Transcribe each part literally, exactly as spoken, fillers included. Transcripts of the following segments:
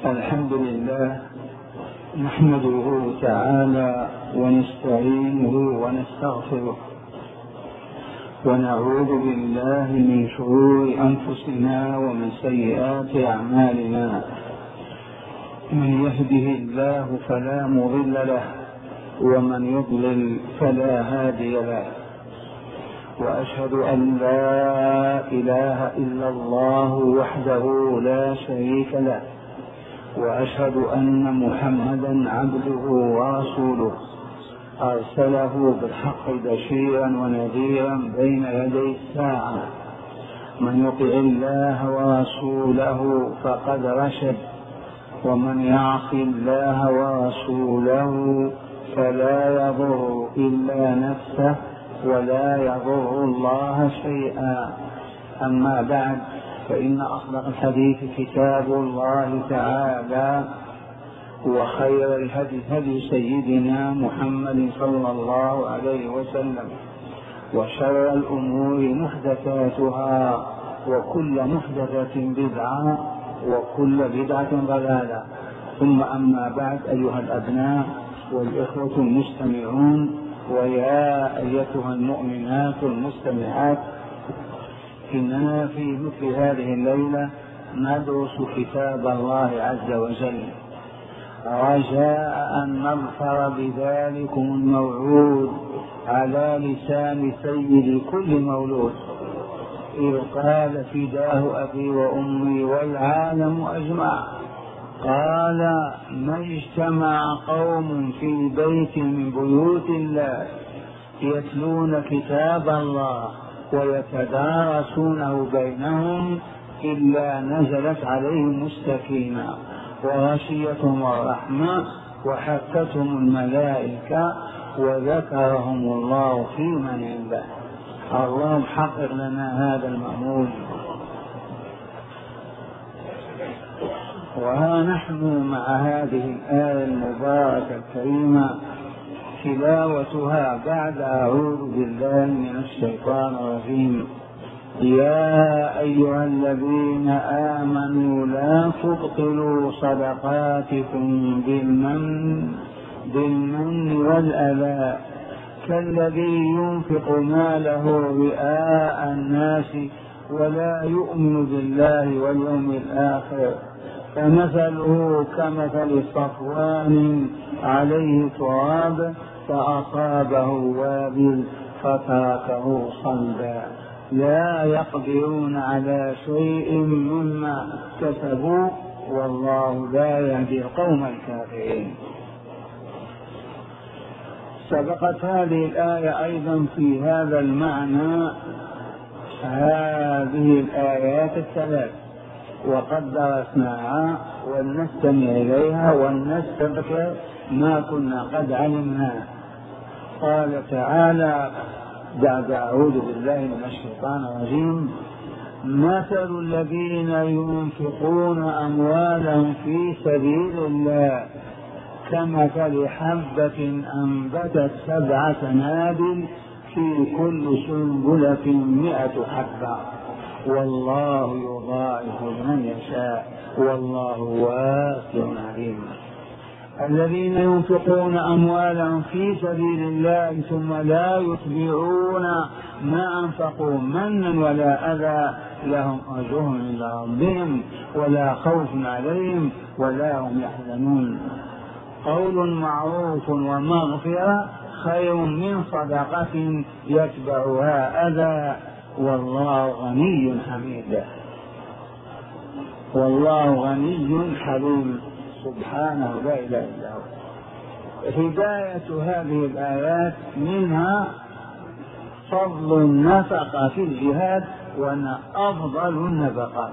الحمد لله نحمده تعالى ونستعينه ونستغفره ونعوذ بالله من شرور أنفسنا ومن سيئات أعمالنا. من يهده الله فلا مضل له ومن يضلل فلا هادي له، وأشهد أن لا إله إلا الله وحده لا شريك له، وأشهد أن محمدا عبده ورسوله أرسله بالحق بشيرا ونذيرا بين يدي الساعة. من يطع الله ورسوله فقد رشد، ومن يعص الله ورسوله فلا يضر إلا نفسه ولا يضر الله شيئا. أما بعد، فإن أصدق الحديث كتاب الله تعالى، وخير الهدي هدي سيدنا محمد صلى الله عليه وسلم، وشر الأمور محدثاتها، وكل محدثة بدعة، وكل بدعة ضلالة. ثم أما بعد، أيها الأبناء والإخوة المستمعون، ويا أيتها المؤمنات المستمعات، إننا في مثل هذه الليلة ندرس كتاب الله عز وجل، رجاء أن نظفر بذلكم الموعود على لسان سيد كل مولود، إذ قال فداه أبي وأمي والعالم أجمع، قال: ما اجتمع قوم في بيت من بيوت الله يتلون كتاب الله ويتدارسونه بينهم إلا نزلت عليهم السكينة وغشيتهم الرحمة وحفتهم الملائكة وذكرهم الله في من عنده. اللهم حقق لنا هذا المأمول. وها نحن مع هذه الآية المباركة الكريمة تلاوتها بعد أعوذ بالله من الشيطان الرجيم. يا أيها الذين آمنوا لا تبطلوا صدقاتكم بالمن بالمن والأذى كالذي ينفق ماله رئاء الناس ولا يؤمن بالله واليوم الآخر، فمثله كمثل صفوان عليه تراب فأصابه وابل فتركه صلبا، لا يقدرون على شيء مما كسبوا والله لا يهدي القوم الكافرين. سبقت هذه الآية أيضا في هذا المعنى هذه الآيات الثلاث، وقد درسناها ولنستمع إليها ولنستذكر ما كنا قد علمناه. قال تعالى بعد أعوذ بالله من الشيطان الرجيم: مثل الذين ينفقون أموالهم في سبيل الله كمثل حبة أنبتت سبع سنابل في كل سنبلة مئة حبة والله يضاعف لمن يشاء والله واسع عليم. الذين ينفقون أموالهم في سبيل الله ثم لا يتبعون ما أنفقوا منا ولا أذى لهم أجرهم عند ربهم ولا خوف عليهم ولا هم يحزنون. قول معروف ومغفرة خير من صدقة يتبعها أذى والله غني حميد. والله غني حليم سبحانه لا إله إلا هو. هداية هذه الآيات منها فضل النفقة في الجهاد، وأن أفضل النفقات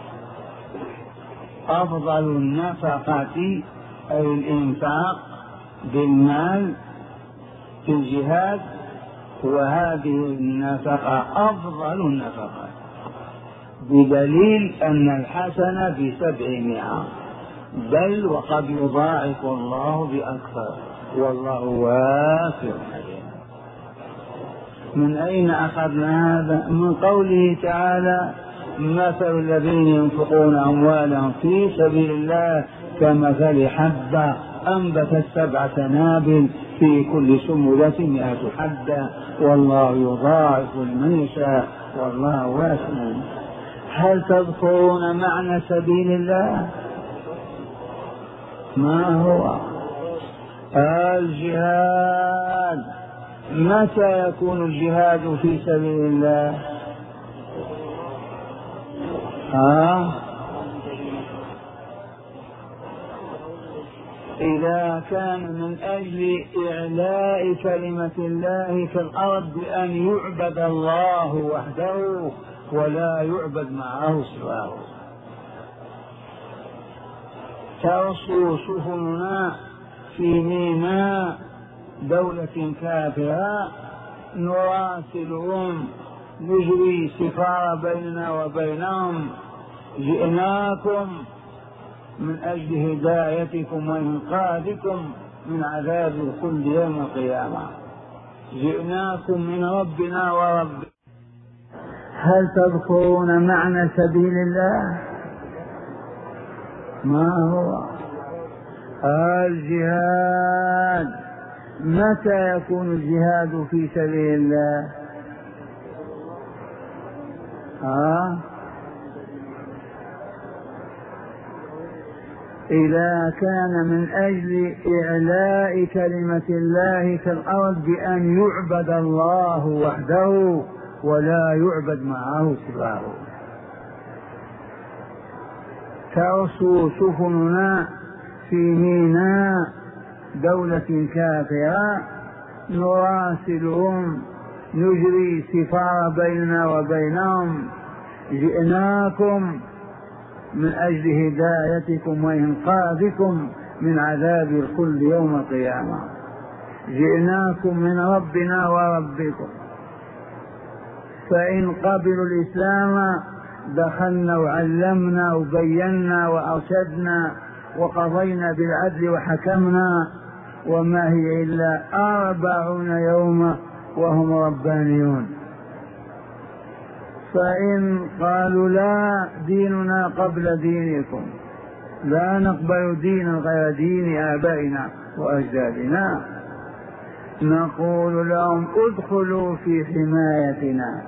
أفضل النفقة أي الإنفاق بالمال في الجهاد، وهذه النفقة أفضل النفقات بدليل أن الحسنة بسبعمائة، بل وقد يضاعف الله بأكثر والله واسع عليم. من أين أخذنا هذا؟ من قوله تعالى: مثل الذين ينفقون أموالهم في سبيل الله كمثل حبة أنبتت سبع سنابل في كل سنبلة مئة حبة والله يضاعف لمن يشاء والله واسع. هل تذكرون معنى سبيل الله؟ ما هو الجهاد؟ متى يكون الجهاد في سبيل الله؟ ها؟ إذا كان من أجل إعلاء كلمة الله في الأرض بأن يعبد الله وحده ولا يعبد معه سواه. ترسو سفننا في ميناء دولة كافرة نراسلهم نجري سفارة بيننا وبينهم جئناكم من أجل هدايتكم وإنقاذكم من عذاب كل يوم القيامة، جئناكم من ربنا ورب. هل تذكرون معنى سبيل الله؟ ما هو الجهاد؟ متى يكون الجهاد في سبيل الله؟ ها؟ إذا كان من أجل إعلاء كلمة الله في الأرض بأن يعبد الله وحده ولا يعبد معه سواه. ترسو سفننا في ميناء دولة كافرة نراسلهم نجري سفارة بيننا وبينهم جئناكم من أجل هدايتكم وإنقاذكم من عذاب الخلد يوم القيامة، جئناكم من ربنا وربكم. فإن قبلوا الإسلام دخلنا وعلمنا وبينا وأرشدنا وقضينا بالعدل وحكمنا، وما هي إلا أربعون يوما وهم ربانيون. فإن قالوا لا ديننا قبل دينكم، لا نقبل دينا غير دين آبائنا وأجدادنا، نقول لهم ادخلوا في حمايتنا،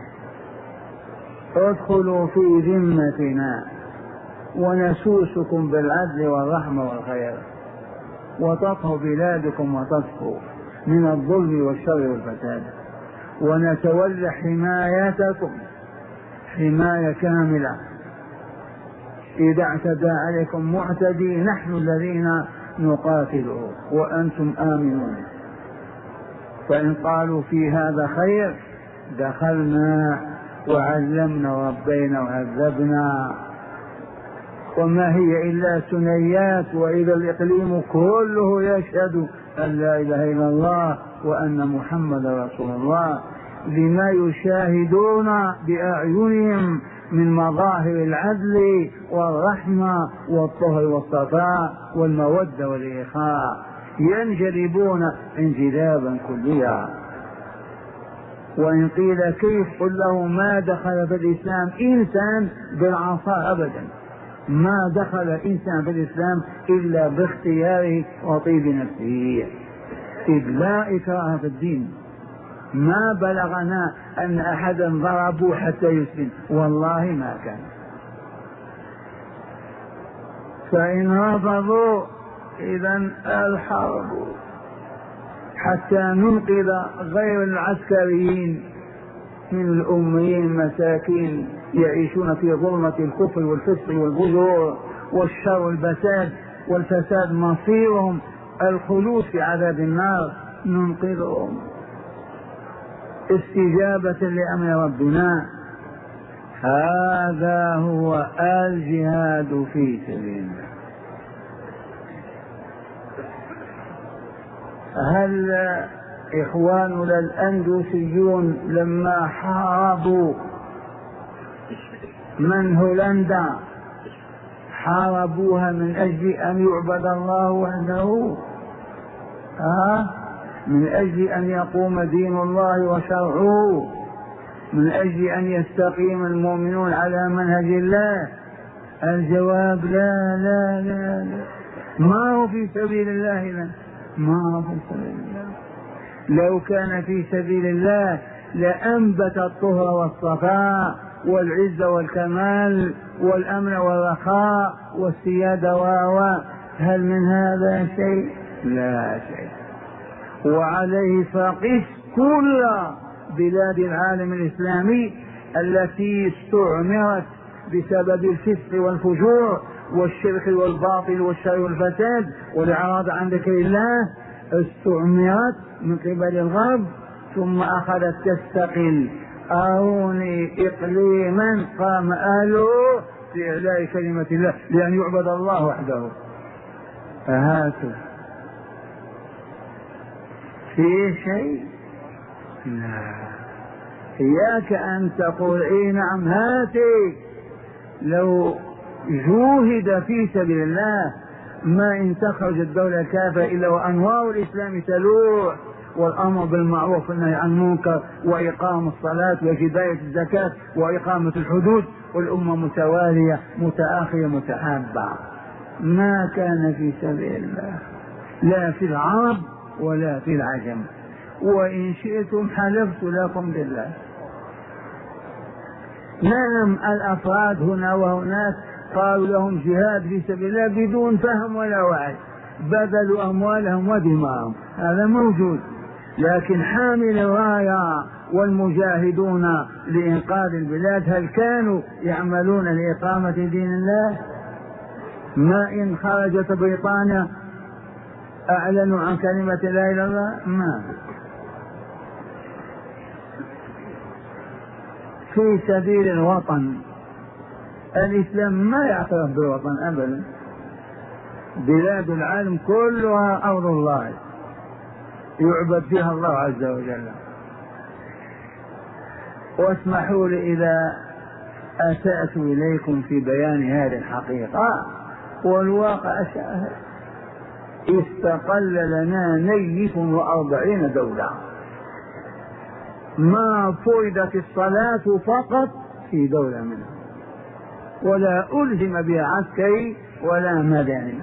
ادخلوا في ذمتنا ونسوسكم بالعدل والرحمة والخير، وتطهو بلادكم وتصفو من الظلم والشر والفساد، ونتولى حمايتكم حماية كاملة. إذا اعتدى عليكم معتدي نحن الذين نقاتله وأنتم آمنون. فإن قالوا في هذا خير دخلنا وعلمنا وربينا وهذبنا، وما هي إلا ثنيات، وإذا الإقليم كله يشهد أن لا إله إلا الله وأن محمد رسول الله، لما يشاهدون بأعينهم من مظاهر العدل والرحمة والطهر والصفاء والمودة والإخاء، ينجذبون انجذابا كليا. وإن قيل كيف؟ قل له ما دخل في الإسلام إنسان بالعصا أبدا، ما دخل إنسان في الإسلام إلا باختياره وطيب نفسه، إذ لا إكراه في الدين. ما بلغنا أن أحدا ضربوا حتى يسلم، والله ما كان. فإن رفضوا إذن الحرب، حتى ننقذ غير العسكريين من الأميين المساكين يعيشون في ظلمة الكفر والفسق والفجور والشر والفساد والفساد مصيرهم الخلود في عذاب النار، ننقذهم استجابة لأمر ربنا. هذا هو الجهاد في سبيل الله. هل إخواننا الأندلسيون لما حاربوا من هولندا حاربوها من أجل أن يعبد الله وحده؟ ها؟ من أجل أن يقوم دين الله وشرعه؟ من أجل أن يستقيم المؤمنون على منهج الله؟ الجواب لا لا لا, لا. ما هو في سبيل الله، لا ما هو في سبيل الله. لو كان في سبيل الله لأنبت الطهر والصفاء والعزة والكمال والأمن والرخاء والسيادة و هل من هذا شيء؟ لا شيء. وعليه فقس كل بلاد العالم الإسلامي التي استعمرت بسبب الفسق والفجور والشرك والباطل والشر والفساد والإعراض عن ذكر الله، استعمرت من قبل الغرب ثم أخذت تستقل. أروني إقليما قام أهله في إعلاء كلمة الله لأن يعبد الله وحده، فهاتوا في شيء؟ لا. إياك أن تقول إيه نعم هاتي. لو جوهد في سبيل الله ما إن تخرج الدولة كافة إلا وأنوار الإسلام تلوح، والأمر بالمعروف والنهي عن المنكر وإقام الصلاة وجباية الزكاة وإقامة الحدود، والأمة متوالية متآخية متحابة. ما كان في سبيل الله لا في العرب ولا في العجم. وإن شئتم حلفت لكم بالله. نعم الأفراد هنا وهناك قالوا لهم جهاد في سبيل الله بدون فهم ولا وعي، بذلوا أموالهم ودماءهم، هذا موجود. لكن حامل الراية والمجاهدون لإنقاذ البلاد هل كانوا يعملون لإقامة دين الله؟ ما إن خرجت بريطانيا أعلنوا عن كلمة لا إله إلا الله؟ ما في سبيل الوطن. الإسلام ما يعترف بالوطن أبدا. بلاد العالم كلها أرض الله يعبد فيها الله عز وجل. واسمحوا لي إذا أسأت إليكم في بيان هذه الحقيقة، والواقع شاهد. استقل لنا نيف وأربعين دولة، ما فرضت الصلاة فقط في دولة منها، ولا ألزم بها عسكري ولا مدني.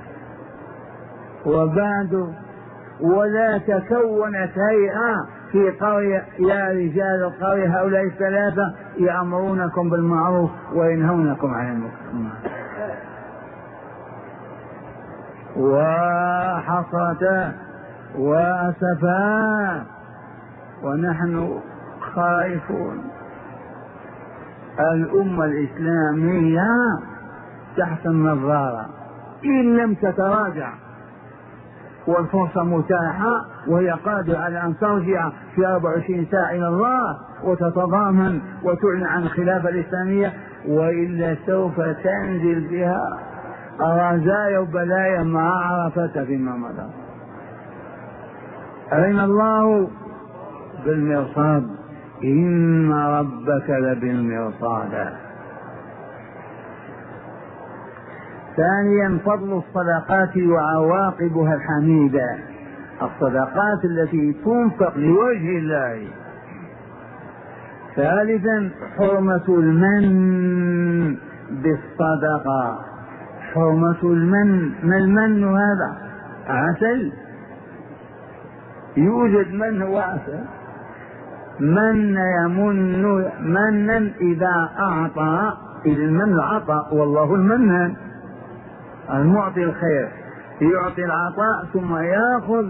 وبعد ولا تكونت هيئة في قرية يا رجال القرية هؤلاء الثلاثة يأمرونكم بالمعروف وينهونكم عن المنكر. وحصرة وأسفا ونحن خائفون. الأمة الإسلامية تحت النظارة إن لم تتراجع، والفرصة متاحة وهي قادرة على أن ترجع في أربع وعشرين ساعة إلى الله وتتضامن وتعلن عن الخلافة الإسلامية، وإلا سوف تنزل بها رزايا وبلايا ما عرفت فيما مضى. أين الله؟ بالمرصاد، إن ربك لبالمرصاد. ثانيا فضل الصدقات وعواقبها الحميدة، الصدقات التي تنفق لوجه الله. ثالثا حرمة المن بالصدقة. حرمة المن، ما المن هذا؟ عسل، يوجد من هو عسل. من يمن منا إذا أعطى، إذا المن عطى والله المنان المعطي الخير، يعطي العطاء ثم يأخذ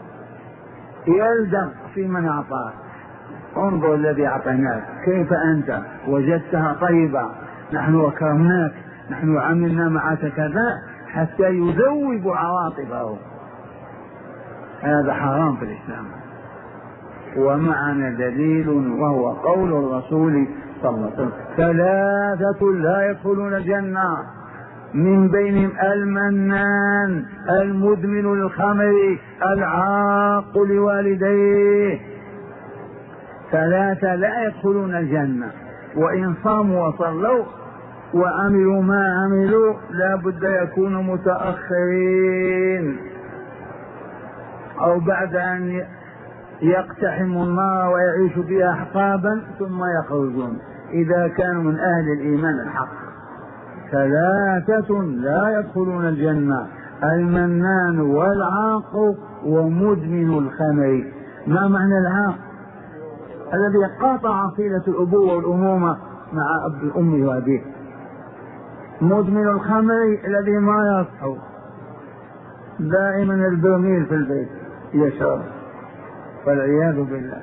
يلدغ في من أعطاه. انظر الذي أعطيناك كيف أنت وجدتها طيبة، نحن أكرمناك، نحن عملنا معك كذا، حتى يذوب عواطفه. هذا حرام في الإسلام. ومعنا دليل وهو قول الرسول صلى الله عليه وسلم: ثلاثة لا يدخلون الجنة، من بينهم المنان، المدمن للخمر، العاق لوالديه. ثلاثة لا يدخلون الجنة، وإن صاموا وصلوا وعملوا ما عملوا لا بد يكونوا متأخرين، أو بعد أن يقتحم النار ويعيش فيها أحقابا ثم يخرجون إذا كانوا من أهل الإيمان الحق. ثلاثة لا يدخلون الجنة: المنان والعاق ومدمن الخمر. ما معنى العاق؟ الذي قاطع صلة الأبوة والأمومة مع أب أمه وأبيه. مدمن الخمر الذي ما يصحو، دائما البرميل في البيت يشرب، والعياذ بالله.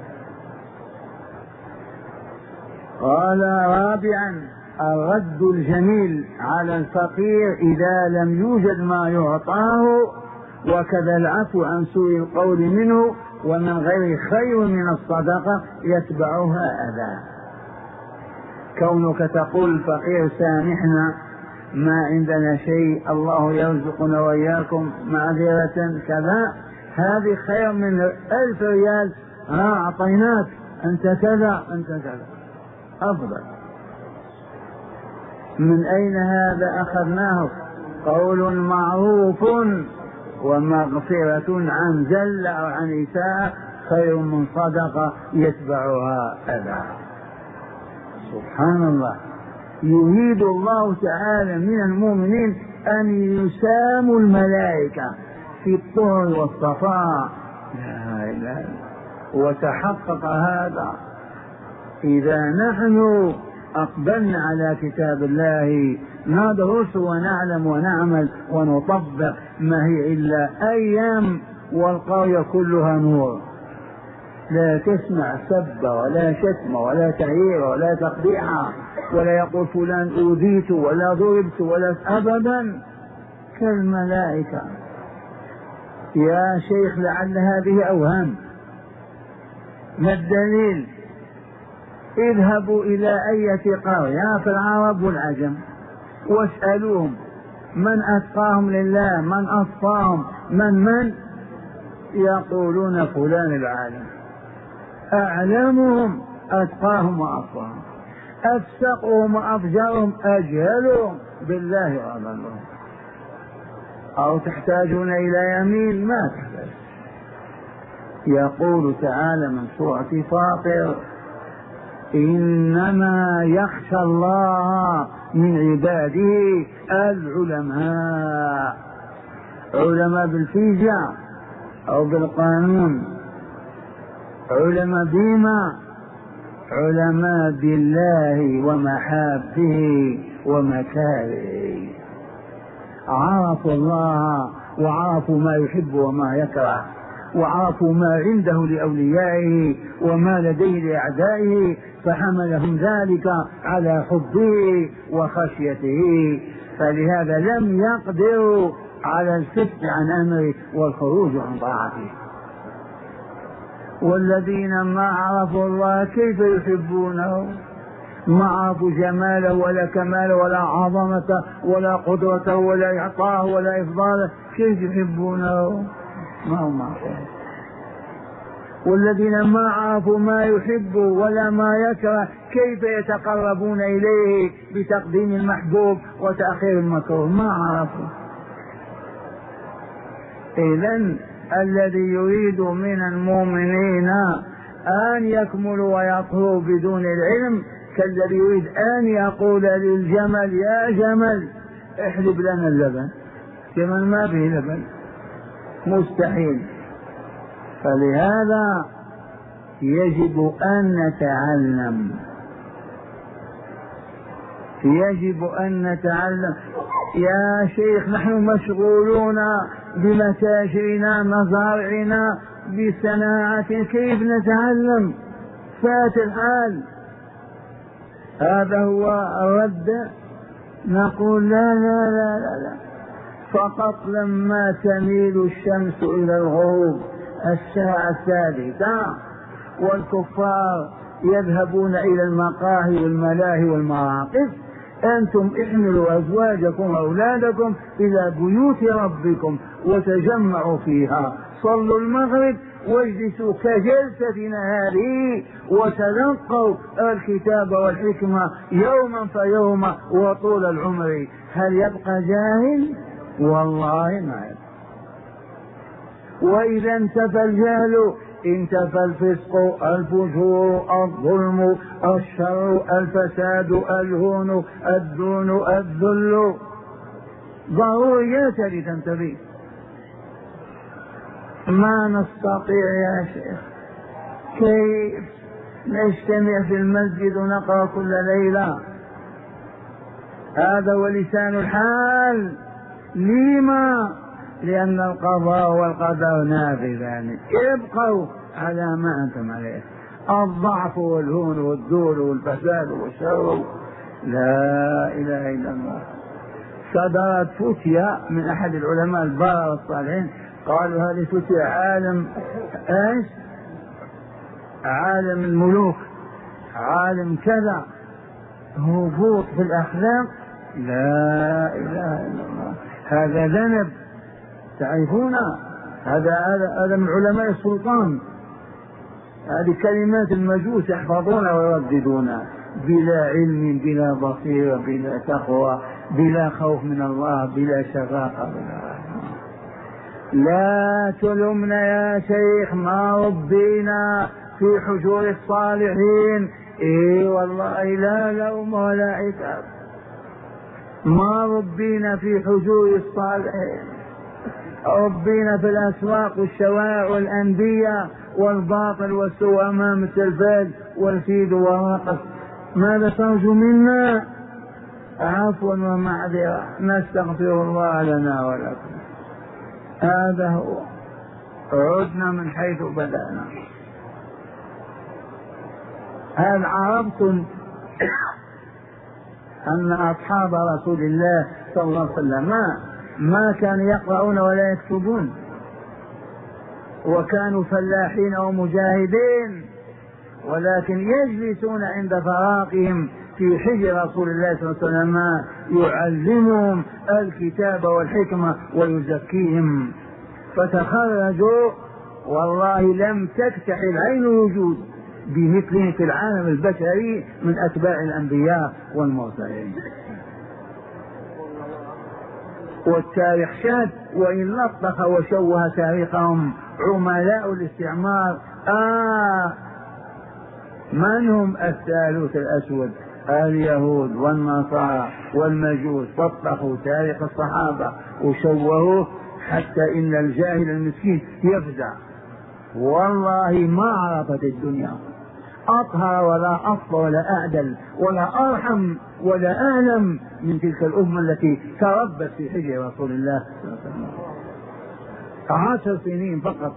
قال رابعا: الرد الجميل على الفقير إذا لم يوجد ما يعطاه، وكذا العفو عن سوء القول منه، ومن غير خير من الصدقة يتبعها أذى. كونك تقول الفقير سامحنا ما عندنا شيء، الله يرزقنا وإياكم معذرة كذا، هذه خير من ألف ريال ها أعطيناك أنت كذا أنت كذا، أفضل. من أين هذا أخذناه؟ قول معروف ومغفرة عن زل أو عن إساءة خير من صدقة يتبعها أذى. سبحان الله. يريد الله تعالى من المؤمنين أن يساموا الملائكة في الطهر والصفاء. لا إله إلا الله. وتحقق هذا إذا نحن أقبلنا على كتاب الله ندرس ونعلم ونعمل ونطبق، ما هي إلا أيام والقرية كلها نور. لا تسمع سب ولا شتم ولا تعيير ولا تقبيح ولا يقول فلان أوذيت ولا ضربت ولا أبدا، كالملائكة. يا شيخ لعل هذه أوهام. ما الدليل؟ اذهبوا إلى أية قرية في العرب والعجم واسألوهم من أتقاهم لله، من أصفاهم، من من يقولون فلان العالم. أعلمهم أتقاهم وأصفاهم، أفسقهم وأفجرهم، أجهلهم بالله وأضلهم. أو تحتاجون إلى يمين؟ ما تحتاج. يقول تعالى من سورة فاطر: إنما يخشى الله من عباده العلماء. علماء بالفيزياء أو بالقانون، علماء بما؟ علماء بالله ومحابه ومكاره. عرفوا الله وعرفوا ما يحب وما يكره، وعرفوا ما عنده لأوليائه وما لديه لأعدائه، فحملهم ذلك على حبه وخشيته، فلهذا لم يقدروا على الفتح عن أمره والخروج عن طاعته. والذين ما عرفوا الله كيف يحبونه؟ ما عرفوا جماله ولا كماله ولا عظمته ولا قدرته ولا إعطاه ولا إفضاله، كيف يحبونه؟ ما هو معقول. والذين ما عرفوا ما يحب ولا ما يكره كيف يتقربون إليه بتقديم المحبوب وتأخير المكروه؟ ما عرفوا. إذن الذي يريد من المؤمنين أن يكملوا ويطهروا بدون العلم كالذي يريد أن يقول للجمل: يا جمل احلب لنا اللبن. جمل ما فيه لبن، مستحيل. فلهذا يجب أن نتعلم، يجب أن نتعلم. يا شيخ نحن مشغولون بمتاجرنا مزارعنا بصناعة، كيف نتعلم؟ فات الحال. هذا هو الرد. نقول لا لا لا لا, لا. فقط لما تميل الشمس إلى الغروب الساعة الثالثة والكفار يذهبون إلى المقاهي والملاهي والمراقص، أنتم احملوا أزواجكم وأولادكم إلى بيوت ربكم وتجمعوا فيها، صلوا المغرب واجلسوا كجلستنا هذه وتلقوا الكتاب والحكمة يوما فيوما وطول العمر. هل يبقى جاهل؟ والله ما يبقى. وإذا انتفى الجهل انتفى الفسق الفجور الظلم الشر الفساد الهون الدون الذل، ضروريات لتنتبه. ما نستطيع يا شيخ كيف نجتمع في المسجد ونقرأ كل ليلة؟ هذا ولسان الحال. لما؟ لأن القضاء والقدر نافذان، ابقوا على ما أنتم عليه. الضعف والهون والدور والفساد والشر، لا إله إلا الله. صدرت فتية من أحد العلماء البار الصالحين، قالوا هذه فتية عالم ايش؟ عالم الملوك، عالم كذا، هبوط في الأخلاق، لا إله إلا الله. هذا ذنب، تعرفون هذا هذا من علماء السلطان. هذه كلمات المجوس يحفظونها ويرددونها بلا علم بلا بصيرة بلا تقوى بلا خوف من الله بلا شفاقة. لا تلمنا يا شيخ، ما ربينا في حجور الصالحين. اي والله لا لوم ولا عتاب، ما ربينا في حجور الصالحين، ربينا في الأسواق والشوارع والأندية والباطل والسوء أمام التلفاز والفيد والرقص. ماذا ترجو منا؟ عفوا ومعذرة، نستغفر الله لنا ولكم. هذا هو، عدنا من حيث بدأنا. هل عرفتم أن أصحاب رسول الله صلى الله عليه وسلم ما, ما كانوا يقرؤون ولا يكتبون، وكانوا فلاحين ومجاهدين، ولكن يجلسون عند فراقهم في حجر رسول الله صلى الله عليه وسلم يعلمهم الكتاب والحكمة ويزكيهم، فتخرجوا والله لم تكتحل عين الوجود بمثلهم في العالم البشري من أتباع الأنبياء والمرسلين. والتاريخ شاد وإن لطخ وشوه تاريخهم عملاء الاستعمار. آه من هم؟ الثالوث الأسود، اليهود والنصارى والمجوس، لطخوا تاريخ الصحابة وشوهوه حتى إن الجاهل المسكين يفزع. والله ما عرفت الدنيا أطهر ولا أصفى ولا أعدل ولا أرحم ولا أعلم من تلك الأمة التي تربت في حجر رسول الله صلى الله عليه وسلم. عشر سنين فقط.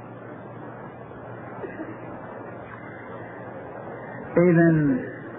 إذن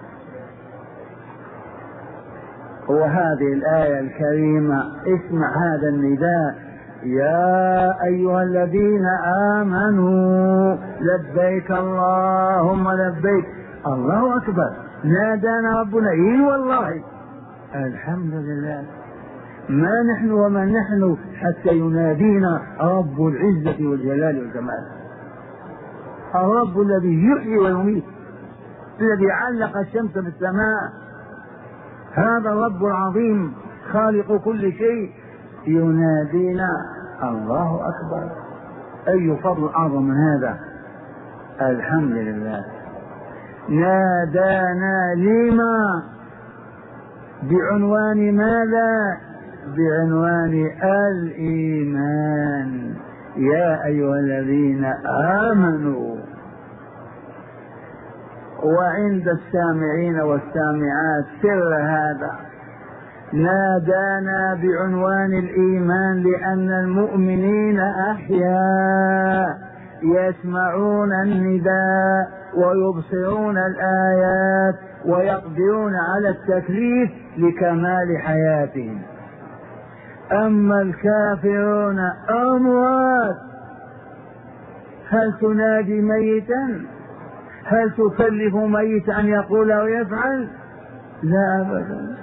وهذه الآية الكريمة، اسمع هذا النداء: يا أيها الذين آمنوا لبيك اللهم لبيك. الله أكبر، نادانا ربنا. إيه والله الحمد لله، ما نحن وما نحن حتى ينادينا رب العزة والجلال والجمال، الرب الذي يحيي ويميت، الذي علق الشمس بالسماء، هذا الرب العظيم خالق كل شيء ينادينا. الله أكبر، أي فضل أعظم من هذا. الحمد لله. نادانا لما؟ بعنوان ماذا؟ بعنوان الإيمان. يا أيها الذين آمنوا. وعند السامعين والسامعات سر هذا، نادانا بعنوان الإيمان لأن المؤمنين أحياء يسمعون النداء ويبصرون الآيات ويقدرون على التكليف لكمال حياتهم. أما الكافرون أموات. هل تنادي ميتا؟ هل تكلف ميت أن يقول ويفعل؟ لا أبدا.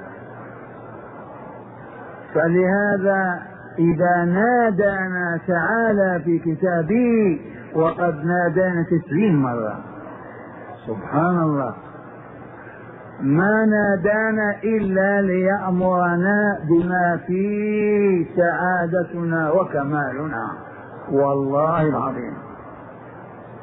فلهذا إذا نادانا تعالى في كتابه، وقد نادانا تسعين مرة، سبحان الله، ما نادانا إلا ليأمرنا بما فيه سعادتنا وكمالنا، والله العظيم.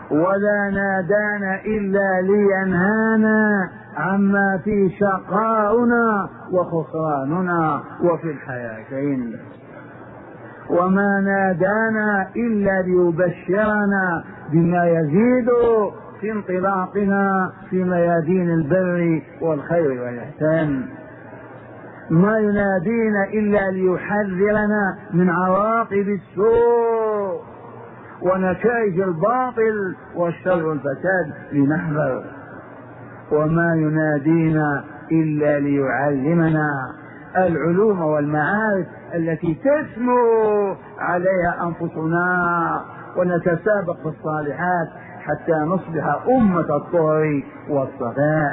ولا نادانا إلا لينهانا عما في شقاؤنا وخسراننا وفي الحياتين، وما نادانا إلا ليبشرنا بما يزيد في انطلاقنا في ميادين البر والخير والإحسان، ما ينادينا إلا ليحذرنا من عواقب السوء ونتائج الباطل والشر والفساد لنحذر، وما ينادينا إلا ليعلمنا العلوم والمعارف التي تسمو عليها أنفسنا ونتسابق في الصالحات حتى نصبح أمة الطهر والصفاء.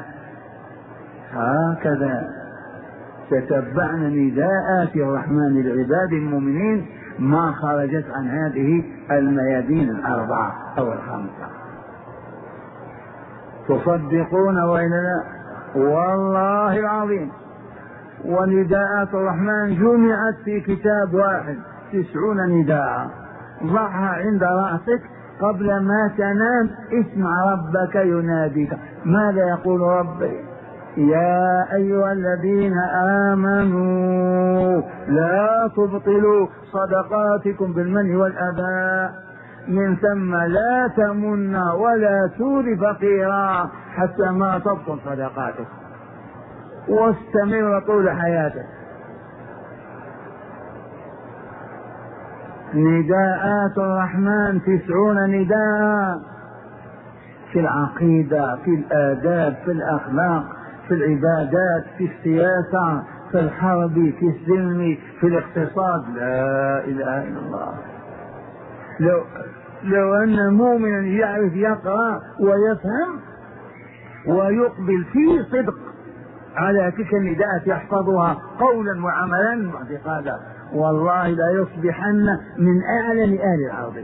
هكذا تتبعنا نداءات الرحمن لعباد المؤمنين ما خرجت عن هذه الميادين الأربعة أو الخمسة. تصدقون وإلا لا؟ والله العظيم. ونداءات الرحمن جمعت في كتاب واحد تسعون نداء، ضعها عند رأسك قبل ما تنام، اسمع ربك يناديك. ماذا يقول ربي؟ يا أيها الذين آمنوا لا تبطلوا صدقاتكم بالمن والأذى، من ثم لا تمن ولا تؤذ فقيرا حتى ما تبطل صدقاتك، واستمر طول حياتك. نداءات الرحمن تسعون نداء في العقيدة، في الآداب، في الأخلاق، في العبادات، في السياسة، في الحرب، في السلم، في الاقتصاد. لا إله إلا الله. لو, لو أن مؤمنا يعرف يقرأ ويفهم ويقبل في صدق على تلك النداءات يحفظها قولا وعملا واعتقادا، والله لا يصبحن من أعلم أهل الأرض.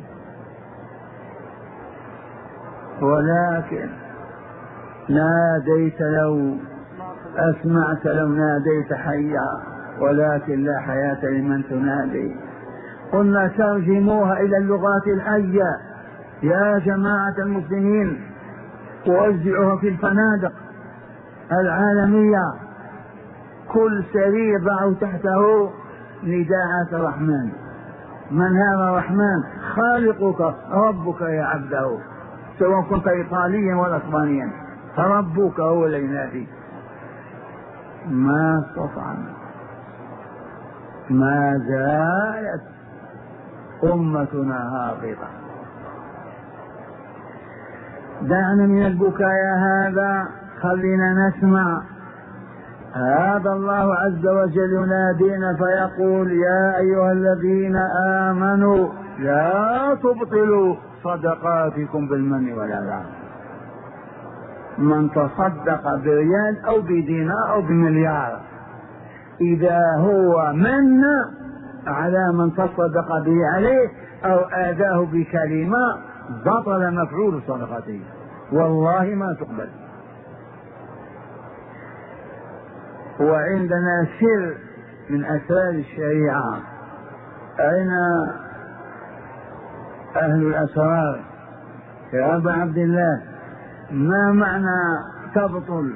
ولكن ناديت لو أسمعت لو ناديت حيا، ولكن لا حياة لمن تنادي. قلنا ترجموها إلى اللغات الحية يا جماعة المسلمين، ووزعوها في الفنادق العالمية، كل سرير ضعوا تحته نداءات الرحمن. من هذا الرحمن؟ خالقك ربك يا عبده، سواء كنت إيطاليا ولا إسبانيا، فربك هو اللي ينادي. ما استطعنا، ما زالت أمتنا هابطة. دعنا من البكاء يا هذا، خلينا نسمع. هذا الله عز وجل ينادينا فيقول يا أيها الذين آمنوا لا تبطلوا صدقاتكم بالمن والأذى. من تصدق بريال أو بدينار أو بمليار، إذا هو من على من تصدق به عليه أو آذاه بكلمة بطل مفعول صدقته، والله ما تقبل. وعندنا سر من أسرار الشريعة. أين أهل الأسرار يا أبا عبد الله؟ ما معنى تبطل؟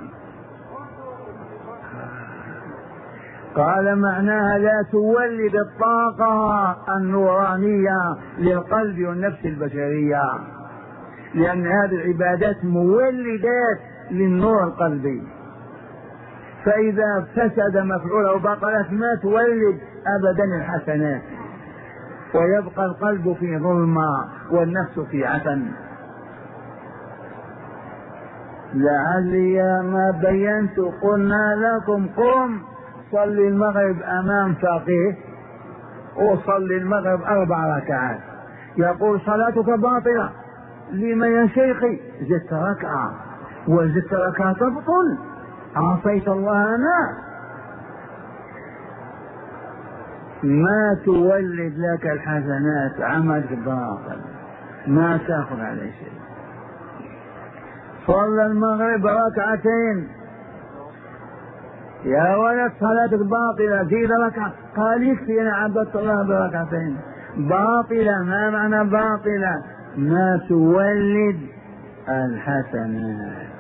قال معناها لا تولد الطاقة النورانية للقلب والنفس البشرية، لأن هذه العبادات مولدات للنور القلبي، فإذا فسد مفعوله وبطلت ما تولد أبدا الحسنات، ويبقى القلب في ظلمة والنفس في عفن. لعلي ما بينت قلنا لكم قم صلي المغرب أمام فقيه وصلي المغرب أربع ركعات، يقول صلاتك باطلة. لما يا شيخي؟ زدت ركعة، وزدت ركعة تبطل، عصيت الله أنا. ما تولد لك الحسنات، عملك باطل، ما تأخذ عليه شيء. صلى المغرب ركعتين، يا ولد صلاتك باطلة، زيد ركعة. قال يكفي أنا عبدت الله بركعتين. باطلة، ما معنى باطلة؟ ما تولد الحسنات.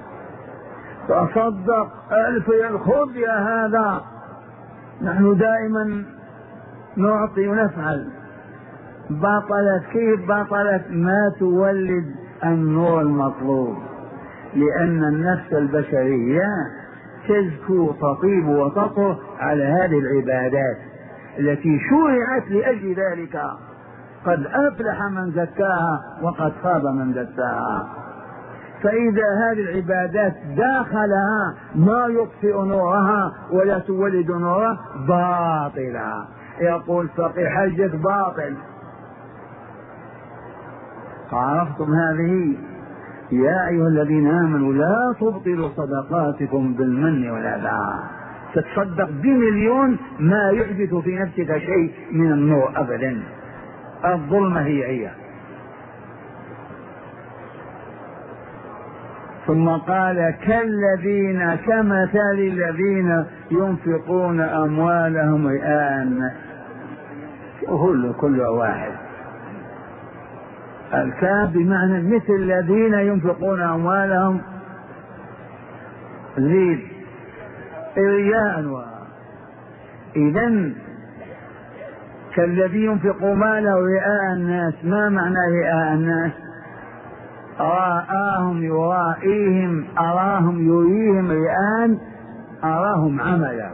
تصدق ألف خذ يا هذا، نحن دائما نعطي ونفعل. بطلت. كيف بطلت؟ ما تولد النور المطلوب، لأن النفس البشرية تزكو تطيب وتطهر على هذه العبادات التي شرعت لأجل ذلك. قد أفلح من زكاها وقد خاب من دساها. فإذا هذه العبادات داخلها ما يطفئ نورها ولا تولد نورها باطلة. يقول فقيه حجك باطل. عرفتم هذه؟ يا أيها الذين آمنوا لا تبطلوا صدقاتكم بالمن والأذى. تتصدق بمليون ما يحدث في نفسك شيء من النور أبدا. الظلمة هي هي. ثم قال كالذين كمثل الذين ينفقون أموالهم رئاء الناس. كل كل واحد. الكاف بمعنى مثل الذين ينفقون أموالهم زيد رياء. إذن كالذي ينفق ماله رئاء الناس. ما معنى رئاء الناس؟ رآهم يرائيهم، أراهم يريهم رئاء، أراهم عمله.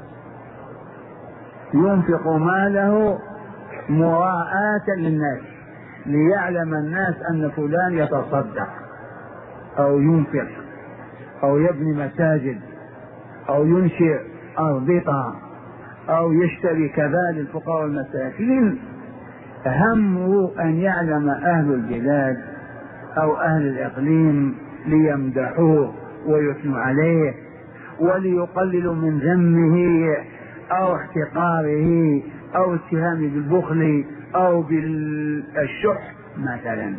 ينفق ماله مراءة للناس، ليعلم الناس أن فلان يتصدق أو ينفق أو يبني مساجد أو ينشئ أربطة أو يشتري كذا للفقراء والمساكين. همه أن يعلم أهل البلاد أو أهل الإقليم ليمدحوه ويثنوا عليه وليقللوا من ذمه أو احتقاره أو اتهامه بالبخل أو بالشح مثلا.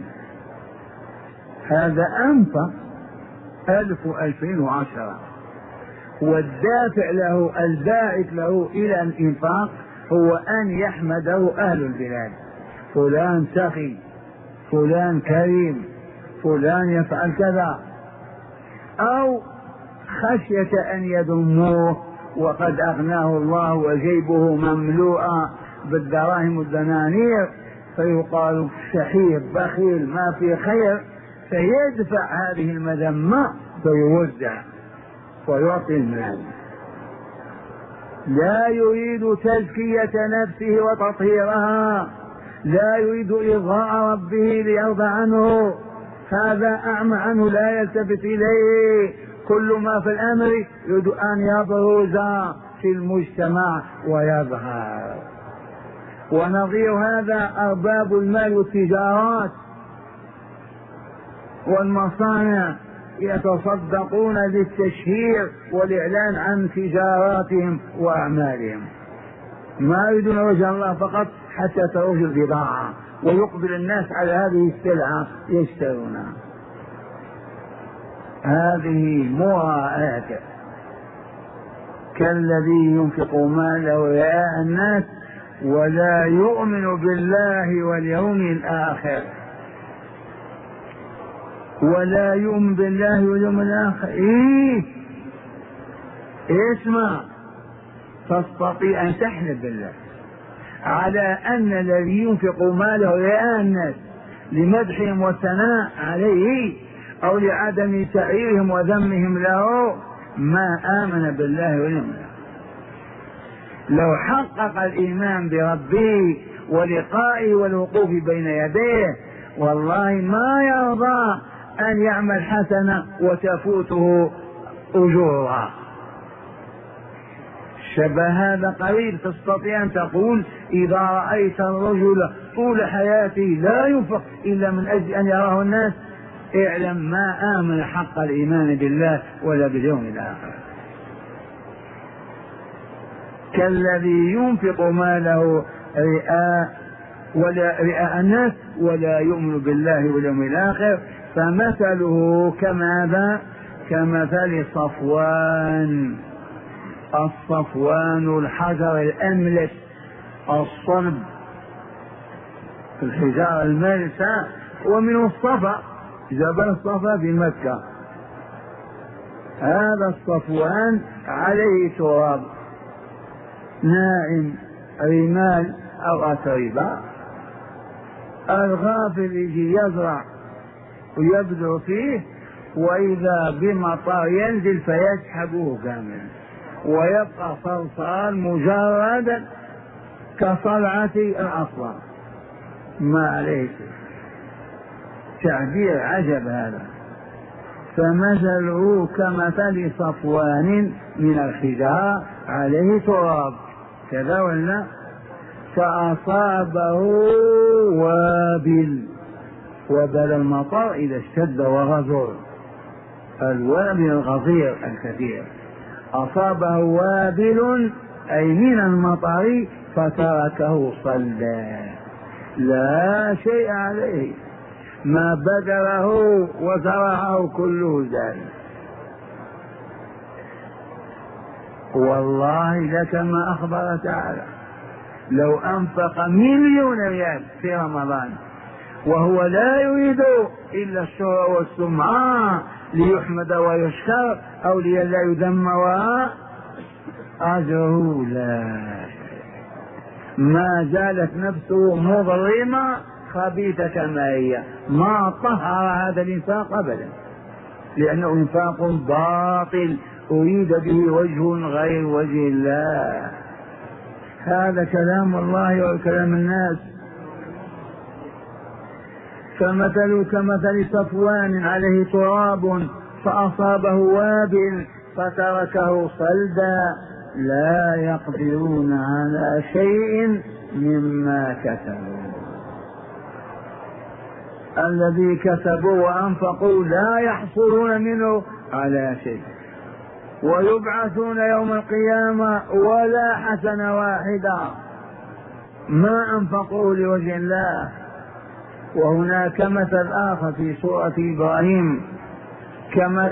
هذا أنفق ألف ألفين وعشرة، والدافع له الباعث له إلى الإنفاق هو أن يحمده أهل البلاد. فلان سخي، فلان كريم، فلان يفعل كذا، أو خشية أن يذموه وقد أغناه الله وجيبه مملوءا بالدراهم والدنانير، فيقال شحيح بخيل ما في خير، فيدفع هذه المذمة فيوزع ويعطي المال. لا يريد تزكية نفسه وتطهيرها، لا يريد إرضاء ربه ليرضى عنه، هذا أعمى عنه لا يلتفت إليه. كل ما في الأمر يريد أن يبرز في المجتمع ويظهر. ونظير هذا أرباب المال والتجارات والمصانع يتصدقون للتشهير والإعلان عن تجاراتهم وأعمالهم. ما يريدون وجه الله فقط حتى تروج البضاعة ويقبل الناس على هذه السلعة يشترونها. هذه مراءة. كالذي ينفق ماله رئاء الناس ولا يؤمن بالله واليوم الآخر. ولا يؤمن بالله واليوم الآخر. إيه اسمع، تستطيع أن تحلف بالله على أن الذي ينفق ماله رئاء الناس لمدحهم والثناء عليه أو لعدم تعييرهم وذمهم له ما آمن بالله واليوم الآخر. لو حقق الإيمان بربه ولقائه والوقوف بين يديه والله ما يرضى أن يعمل حسنة وتفوته أجورها. شبه هذا قريب. تستطيع أن تقول إذا رأيت الرجل طول حياته لا ينفق إلا من أجل أن يراه الناس، اعلم ما آمن حق الإيمان بالله ولا باليوم الآخر. كالذي ينفق ماله رئاء ولا رئاء الناس ولا يؤمن بالله واليوم الآخر فمثله كماذا؟ كمثل صفوان. الصفوان الحجر الأملس الصلب، الحجارة الملسة ومنه الصفا، جبل الصفا في مكة، هذا الصفوان عليه تراب ناعم رمال أو أتربة. الغافل يجي يزرع ويبذر فيه، وإذا بمطر ينزل فيسحبه كاملا، ويبقى صلصال مجردا كصلعة الأصل ما عليه. تعبير عجب هذا. فمثله كمثل صفوان من الحجارة عليه تراب كذا ولا، فأصابه وابل، وبل المطر إذا اشتد وغزر، الوابل الغزير الكثير، أصابه وابل أي من المطر فتركه صلدا لا شيء عليه، ما بذره وزرعه كله ذلك. والله لكما أخبر تعالى لو أنفق مليون ريال في رمضان وهو لا يريد إلا الشهرة والسمعة ليحمد ويشكر أو لئلا يذم أجره لا، ما زالت نفسه مظلمة خبيثة كما هي، ما طهر هذا الإنفاق أبدا، لأنه إنفاق باطل أريد به وجه غير وجه الله. هذا كلام الله وكلام الناس. فمثل كمثل صفوان عليه تراب فأصابه وابل فتركه صلدا لا يقدرون على شيء مما كسبوا. الذي كسبوا وأنفقوا لا يحصلون منه على شيء، ويبعثون يوم القيامة ولا حسنة واحدة ما أنفقوا لوجه الله. وهناك مثل آخر في سورة إبراهيم كما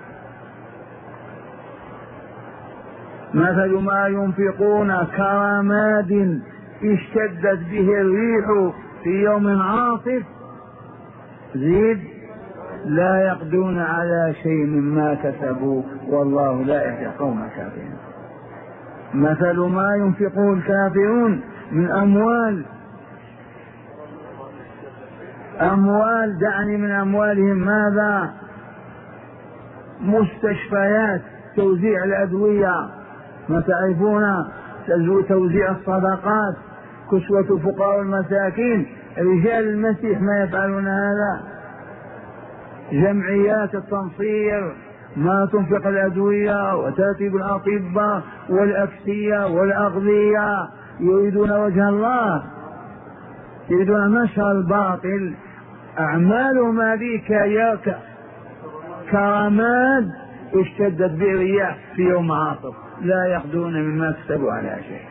مثل ما ينفقون كرماد اشتدت به الريح في يوم عاصف زيد لا يقدرون على شيء مما كسبوا والله لا يهدي القوم الكافرين. مثل ما ينفقه الكافرون من أموال أموال دعني من أموالهم ماذا؟ مستشفيات، توزيع الأدوية، ما تعرفون توزيع الصدقات، كسوة الفقراء والمساكين. رجال المسيح ما يفعلون هذا. جمعيات التنصير ما تنفق الأدوية وترتيب الأطباء والأكسية والأغذية، يريدون وجه الله، يريدون نشر الباطل. أعمالهم هذه كرماد اشتدت به الرياح في يوم عاصف لا يقدرون مما كسبوا على شيء.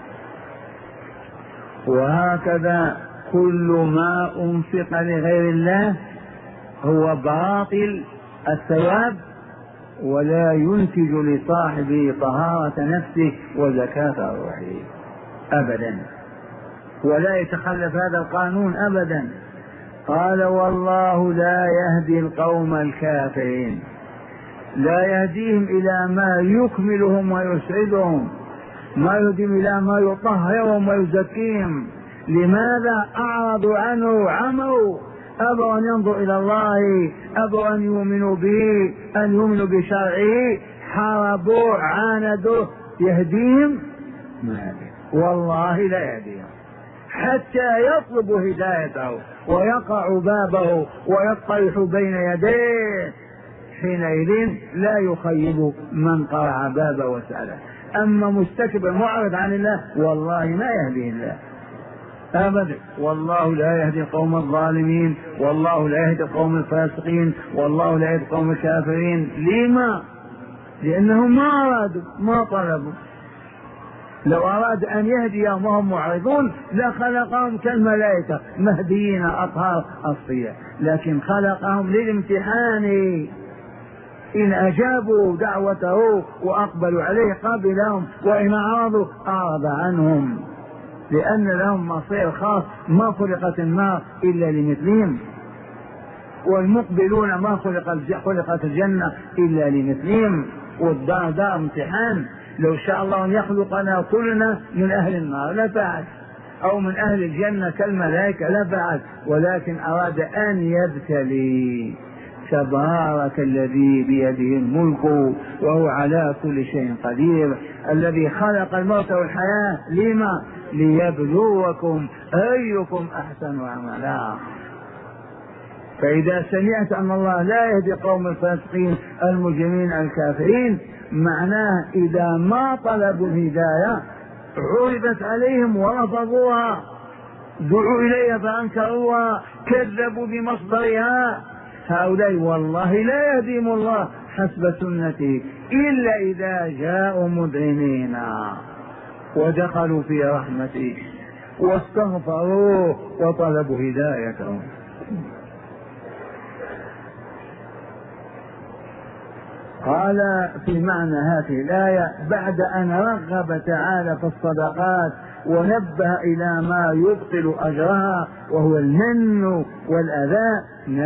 وهكذا كل ما أنفق لغير الله هو باطل الثواب ولا ينتج لصاحبه طهارة نفسه وزكاة روحه أبدا، ولا يتخلف هذا القانون أبدا. قال والله لا يهدي القوم الكافرين، لا يهديهم إلى ما يكملهم ويسعدهم، ما يهديهم إلى ما يطهرهم ويزكيهم. لماذا؟ أعرضوا عنه، عموا، أبوا أن ينظروا إلى الله، أبوا أن يؤمنوا به، أن يؤمنوا بشرعه، حاربوا، عاندوا. يهديهم ما يهديهم، والله لا يهديهم حتى يطلبوا هدايته ويقع بابه ويطرح بين يديه، حينئذ لا يخيب من قرع بابه وسأله. أما مستكبر معرض عن الله والله ما يهديه الله أبدا. والله لا يهدي القوم الظالمين، والله لا يهدي القوم الفاسقين، والله لا يهدي القوم الكافرين. لما؟ لأنهم ما أرادوا، ما طلبوا. لو أراد أن يهديهم وهم معرضون لخلقهم كالملائكة مهديين أطهار أصفياء، لكن خلقهم للامتحان. إن أجابوا دعوته وأقبلوا عليه قبلهم، وإن أعرضوا أعرض عنهم، لأن لهم مصير خاص، ما خلقت النار إلا لمثلهم. والمقبلون ما خلقت الجنة إلا لمثلهم، والدار دار امتحان. لو شاء الله أن يخلقنا كلنا من أهل النار لفعل، أو من أهل الجنة كالملائكة لفعل، ولكن أراد أن يبتلي. تبارك الذي بيده الملك وهو على كل شيء قدير، الذي خلق الموت والحياة لما؟ ليبلوكم أيكم أحسن عملا. فإذا سمعت أن الله لا يهدي قوم الفاسقين المجرمين الكافرين، معناه إذا ما طلبوا الهداية عرضت عليهم ورفضوها، دعوا إليها فأنكروها، كذبوا بمصدرها، هؤلاء والله لا يهديهم الله حسب سنته إلا إذا جاءوا مذعنين ودخلوا في رحمته واستغفروا وطلبوا هدايتهم. قال في معنى هذه الآية بعد أن رغب تعالى في الصدقات ونبه إلى ما يبطل أجرها وهو المن والأذى،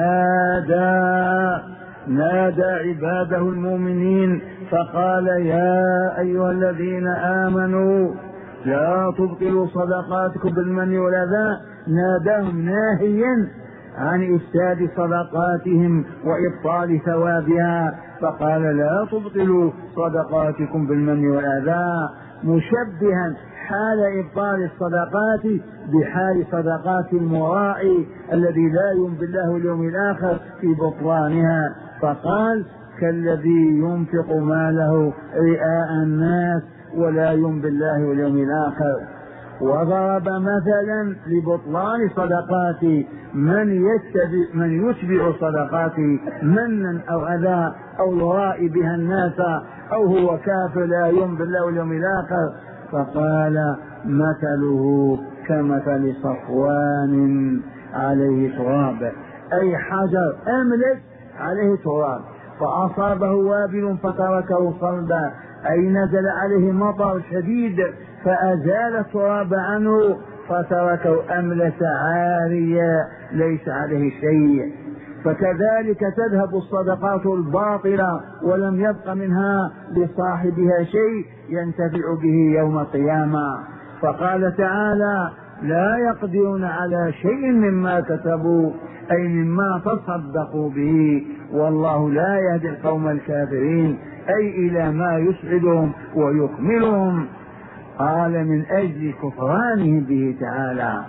نادى نادى عباده المؤمنين فقال يا أيها الذين آمنوا لا تبطلوا صدقاتكم بالمن والأذى. ناداهم ناهيا عن إفساد صدقاتهم وإبطال ثوابها، فقال لا تبطلوا صدقاتكم بالمن والأذى، مشبها حال إبطال الصدقات بحال صدقات المراعي الذي لا يؤمن بالله واليوم الآخر في بطلانها، فقال كالذي ينفق ماله رئاء الناس ولا يؤمن بالله واليوم الآخر. وضرب مثلا لبطلان صدقات من يتبع من يتبع صدقاته منا أو أذى أو يرائي بها الناس أو هو كافر لا يؤمن بالله واليوم الآخر، فقال مثله كمثل صفوان عليه تراب، أي حجر أملس عليه تراب فأصابه وابل فتركه صلبا، أي نزل عليه مطر شديد فأزال التراب عنه فتركه أملس عاريا ليس عليه شيء. فكذلك تذهب الصدقات الباطلة ولم يبق منها لصاحبها شيء ينتفع به يوم القيامة. فقال تعالى لا يقدرون على شيء مما كسبوا، أي مما تصدقوا به، والله لا يهدي القوم الكافرين، أي إلى ما يسعدهم ويكملهم. قال من أجل كفرانهم به تعالى.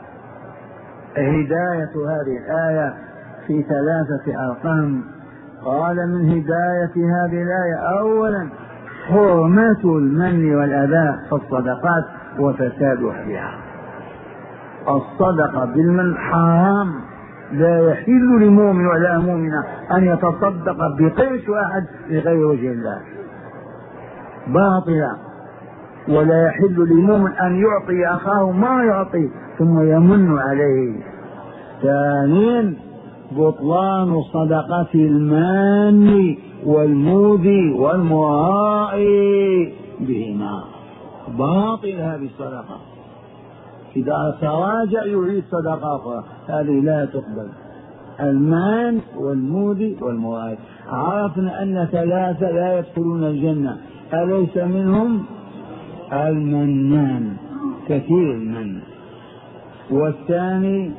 هداية هذه الآية في ثلاثة أرقام. قال من هداية هذه الآية أولا حرمة المن والأذى في الصدقات وفسادها بها. الصدقة بالمن حرام، لا يحل لمؤمن ولا مؤمنة أن يتصدق بقرش واحد لغير وجه الله، باطلا. ولا يحل لمؤمن أن يعطي أخاه ما يعطي ثم يمن عليه. ثانيا بطلان صدقة المان والموذي والمرائي بهما، باطل هذه الصدقة. إذا تراجع يريد صدقة أخرى هذه لا تقبل. المان والموذي والمرائي، عرفنا أن ثلاثة لا يدخلون الجنة، أليس منهم المنان كثير المن، والثاني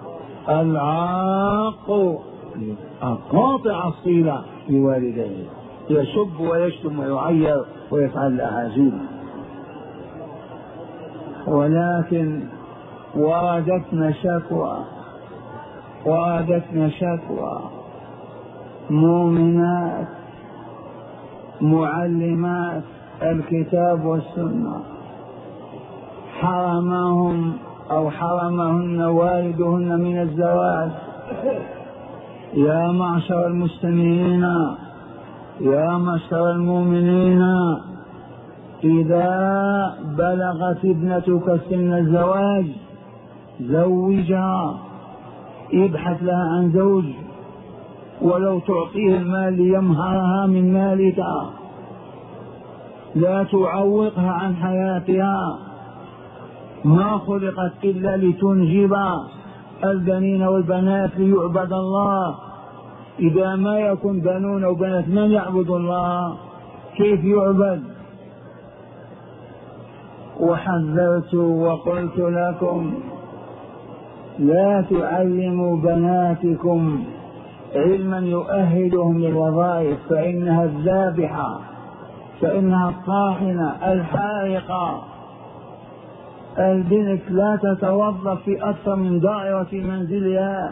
العاق القاطع الصلة لوالديه، يسب ويشتم ويعير ويفعل الأعاجيب. ولكن وردتنا شكوى وردتنا شكوى مؤمنات معلمات الكتاب والسنة حرمهم أو حرمهن والدهن من الزواج. يا معشر المستمعين، يا معشر المؤمنين، إذا بلغت ابنتك سن الزواج زوجها، ابحث لها عن زوج، ولو تعطيه المال ليمهرها من مالك، لا تعوقها عن حياتها. ما خلقت إلا لتنجب البنين والبنات ليعبد الله إذا ما يكون بنون أو بنات من يعبد الله؟ كيف يعبد؟ وحذرت وقلت لكم لا تعلموا بناتكم علما يؤهلهم للوظائف، فإنها الذابحة، فإنها الطاحنة الحارقة. البنت لا تتوظف في أكثر من دائرة منزلها.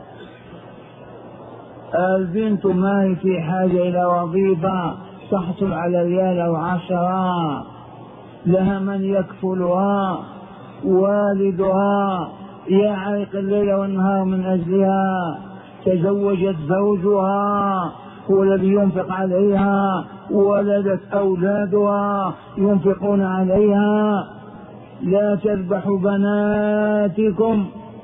البنت ما هي في حاجة إلى وظيفة تحصل على ريال أو عشرة، لها من يكفلها، والدها يعرق الليل والنهار من أجلها، تزوجت زوجها هو الذي ينفق عليها، ولدت أولادها ينفقون عليها. لا تذبحوا بناتكم.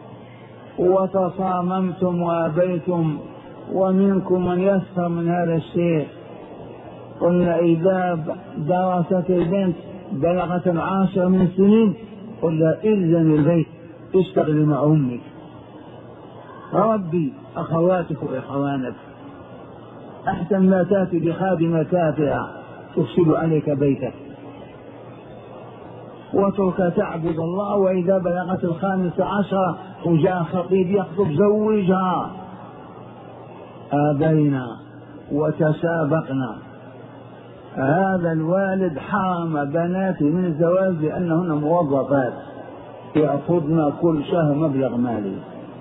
وتصاممتم وأبيتم، ومنكم من يسخر من هذا الشيء. قلنا إذا درست البنت بلغت العاشر من سنين قلنا إلزم البيت، اشتغل مع أمك، ربي أخواتك وإخوانك، أحسن ما تأتي بخادمة تافهة تفسد عليك بيتك. وترك تعبد الله. وإذا بلغت الخامسة عشرة وجاء خطيب يخطب زوجها، آبينا وتسابقنا. هذا الوالد حرم بناتي من الزواج لأنهن موظفات يأخذن كل شهر مبلغ مالي.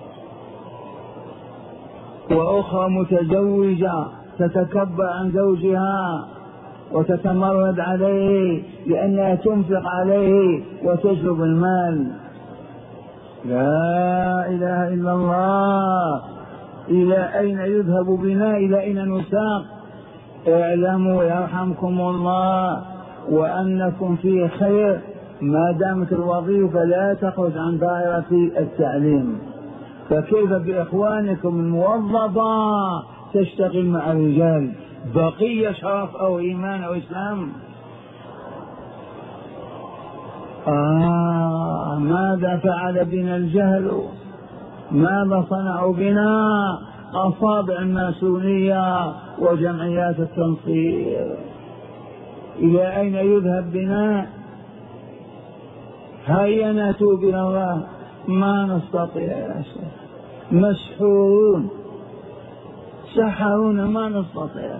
وأخرى متزوجة تتكبر عن زوجها وتتمرد عليه لأنها تنفق عليه وتجلب المال. لا إله إلا الله. إلى أين يذهب بنا؟ إلى أين نساق؟ اعلموا يرحمكم الله وأنكم في خير ما دامت الوظيفة لا تخرج عن دائرة التعليم. فكيف بإخوانكم الموظفة تشتغل مع الرجال؟ بقية شرف أو إيمان أو إسلام؟ آه ماذا فعل بنا الجهل؟ ماذا صنعوا بنا؟ أصابع الماسونية وجمعيات التنصير. إلى أين يذهب بنا؟ هيا نتوب إلى الله. ما نستطيع يا شيخ، مسحورون سحرون، ما نستطيع.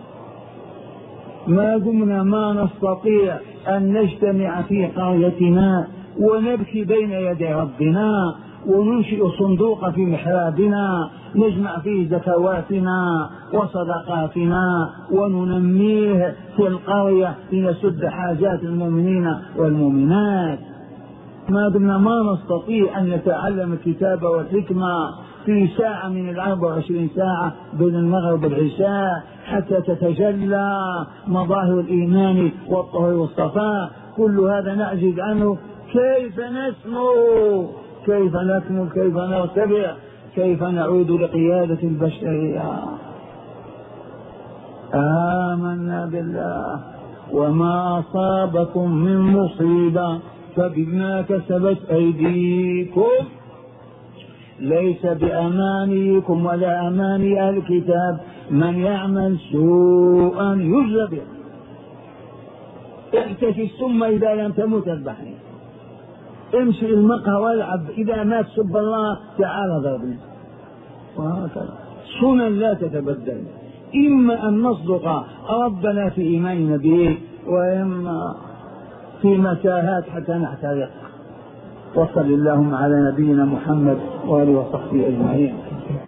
ما دمنا ما نستطيع أن نجتمع في قريتنا ونبكي بين يدي ربنا وننشئ صندوق في محرابنا نجمع فيه زكواتنا وصدقاتنا وننميه في القرية لنسد حاجات المؤمنين والمؤمنات. ما دمنا ما نستطيع أن نتعلم الكتاب والحكمة في ساعة من الأربع وعشرين ساعة بين المغرب والعشاء حتى تتجلى مظاهر الإيمان والطهر والصفاء، كل هذا نعجز عنه. كيف نسمو؟ كيف نكمل؟ كيف نرتفع؟ كيف نعود لقيادة البشرية؟ آمنا بالله. وما أصابكم من مصيبة فبما كسبت أيديكم ليس بأمانيكم ولا أماني أهل الكتاب، من يعمل سوءا يجزى به. احتفي ثم إذا لم تمت اذبحني، امشي المقهى والعب، إذا مات سب الله تعالى ضربني. وهكذا سنن لا تتبدل، إما أن نصدق ربنا في إيماننا به وإما في متاهات حتى نحترق. وصل اللهم على نبينا محمد وآله وصحبه أجمعين.